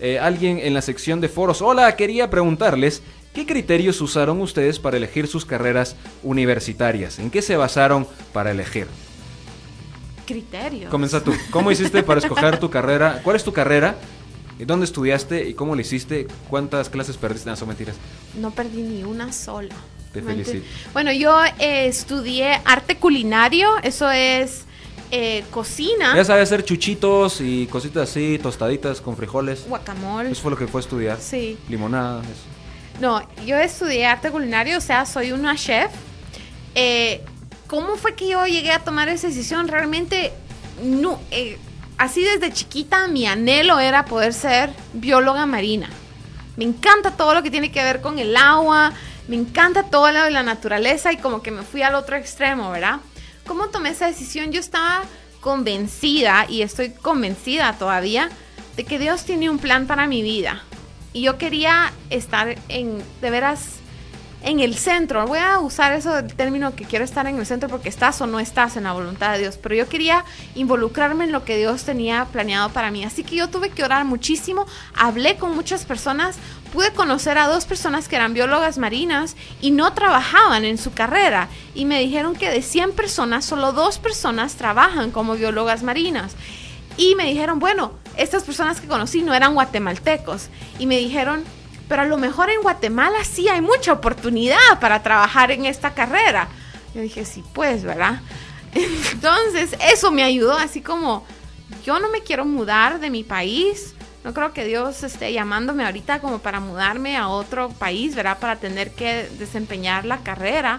alguien en la sección de foros. Hola, quería preguntarles, ¿qué criterios usaron ustedes para elegir sus carreras universitarias? ¿En qué se basaron para elegir? Criterios. Comienza tú. ¿Cómo hiciste para escoger tu carrera? ¿Cuál es tu carrera? ¿Dónde estudiaste y cómo lo hiciste? ¿Cuántas clases perdiste? No, son mentiras. No perdí ni una sola. Te felicito. Bueno, yo estudié arte culinario, eso es cocina. Ya sabes hacer chuchitos y cositas así, tostaditas con frijoles. Guacamole. Eso fue lo que fue a estudiar. Sí. Limonada, eso. No, yo estudié arte culinario, o sea, soy una chef. ¿Cómo fue que yo llegué a tomar esa decisión? Realmente, no, así desde chiquita mi anhelo era poder ser bióloga marina. Me encanta todo lo que tiene que ver con el agua, me encanta todo lo de la naturaleza y como que me fui al otro extremo, ¿verdad? ¿Cómo tomé esa decisión? Yo estaba convencida, y estoy convencida todavía, de que Dios tiene un plan para mi vida. Y yo quería estar de veras en el centro. Voy a usar eso del término que quiero estar en el centro porque estás o no estás en la voluntad de Dios. Pero yo quería involucrarme en lo que Dios tenía planeado para mí. Así que yo tuve que orar muchísimo. Hablé con muchas personas. Pude conocer a 2 personas que eran biólogas marinas y no trabajaban en su carrera. Y me dijeron que de 100 personas, solo 2 personas trabajan como biólogas marinas. Y me dijeron, bueno, estas personas que conocí no eran guatemaltecos. Y me dijeron, pero a lo mejor en Guatemala sí hay mucha oportunidad para trabajar en esta carrera. Yo dije, sí, pues, ¿verdad? Entonces, eso me ayudó, así como, yo no me quiero mudar de mi país. No creo que Dios esté llamándome ahorita como para mudarme a otro país, ¿verdad? Para tener que desempeñar la carrera.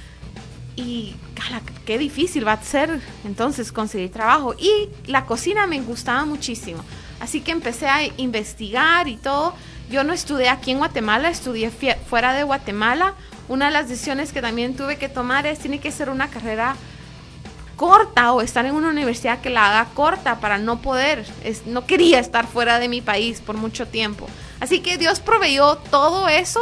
Y qué difícil va a ser entonces conseguir trabajo. Y la cocina me gustaba muchísimo. Así que empecé a investigar y todo. Yo no estudié aquí en Guatemala, estudié fuera de Guatemala. Una de las decisiones que también tuve que tomar es, tiene que ser una carrera corta o estar en una universidad que la haga corta para no poder, no quería estar fuera de mi país por mucho tiempo. Así que Dios proveyó todo eso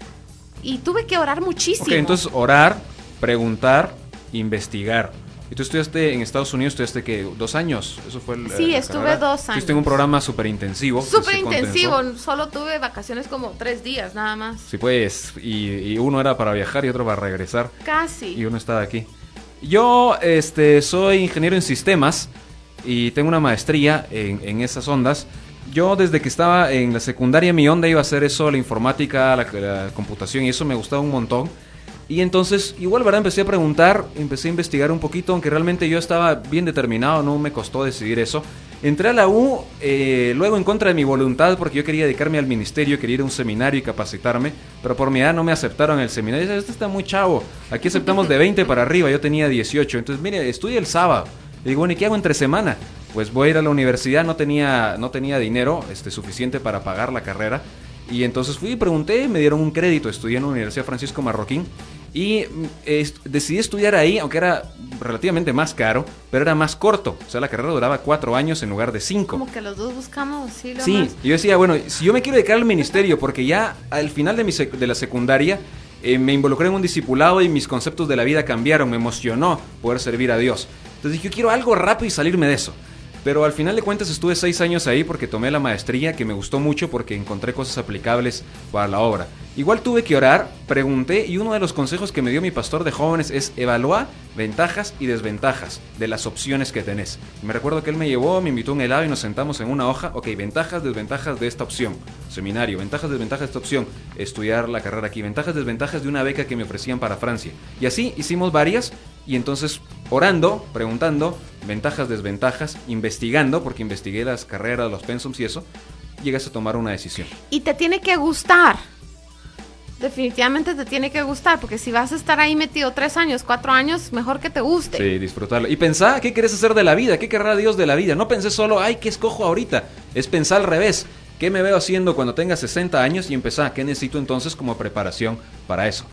y tuve que orar muchísimo. Ok, entonces orar, preguntar, investigar. ¿Y tú estudiaste en Estados Unidos? ¿Estudiaste qué? ¿2 años? Eso fue Sí, estuve carrera. 2 años. Estuviste en un programa súper intensivo. Súper intensivo, solo tuve vacaciones como 3 días, nada más. Sí, pues, y uno era para viajar y otro para regresar. Casi. Y uno estaba aquí. Yo soy ingeniero en sistemas y tengo una maestría en esas ondas. Yo desde que estaba en la secundaria, mi onda iba a ser eso, la informática, la computación, y eso me gustaba un montón. Y entonces, igual, ¿verdad? Empecé a preguntar, empecé a investigar un poquito, aunque realmente yo estaba bien determinado, no me costó decidir eso. Entré a la U, luego en contra de mi voluntad, porque yo quería dedicarme al ministerio, quería ir a un seminario y capacitarme, pero por mi edad no me aceptaron en el seminario. Dicen, este está muy chavo, aquí aceptamos de 20 para arriba, yo tenía 18, entonces mire, estudia el sábado. Y digo, bueno, ¿y qué hago entre semana? Pues voy a ir a la universidad, no tenía dinero suficiente para pagar la carrera. Y entonces fui y pregunté, me dieron un crédito, estudié en la Universidad Francisco Marroquín y decidí estudiar ahí, aunque era relativamente más caro, pero era más corto, o sea, la carrera duraba 4 años en lugar de 5. Como que los dos buscamos, sí, lo Sí, más. y yo decía, bueno, si yo me quiero dedicar al ministerio, porque ya al final de la secundaria me involucré en un discipulado y mis conceptos de la vida cambiaron, me emocionó poder servir a Dios. Entonces dije, yo quiero algo rápido y salirme de eso. Pero al final de cuentas estuve 6 años ahí porque tomé la maestría, que me gustó mucho porque encontré cosas aplicables para la obra. Igual tuve que orar, pregunté, y uno de los consejos que me dio mi pastor de jóvenes es evaluar ventajas y desventajas de las opciones que tenés. Me recuerdo que él me llevó, me invitó a un helado y nos sentamos en una hoja. Ok, ventajas, desventajas de esta opción. Seminario, ventajas, desventajas de esta opción. Estudiar la carrera aquí. Ventajas, desventajas de una beca que me ofrecían para Francia. Y así hicimos varias. Y entonces, orando, preguntando, ventajas, desventajas, investigando, porque investigué las carreras, los pensums y eso, llegas a tomar una decisión. Y te tiene que gustar. Definitivamente te tiene que gustar, porque si vas a estar ahí metido 3 años, 4 años, mejor que te guste. Sí, disfrutarlo. Y pensá, ¿qué querés hacer de la vida? ¿Qué querrá Dios de la vida? No pensé solo, ay, ¿qué escojo ahorita? Es pensar al revés. ¿Qué me veo haciendo cuando tenga 60 años? Y empezá, ¿qué necesito entonces como preparación para eso?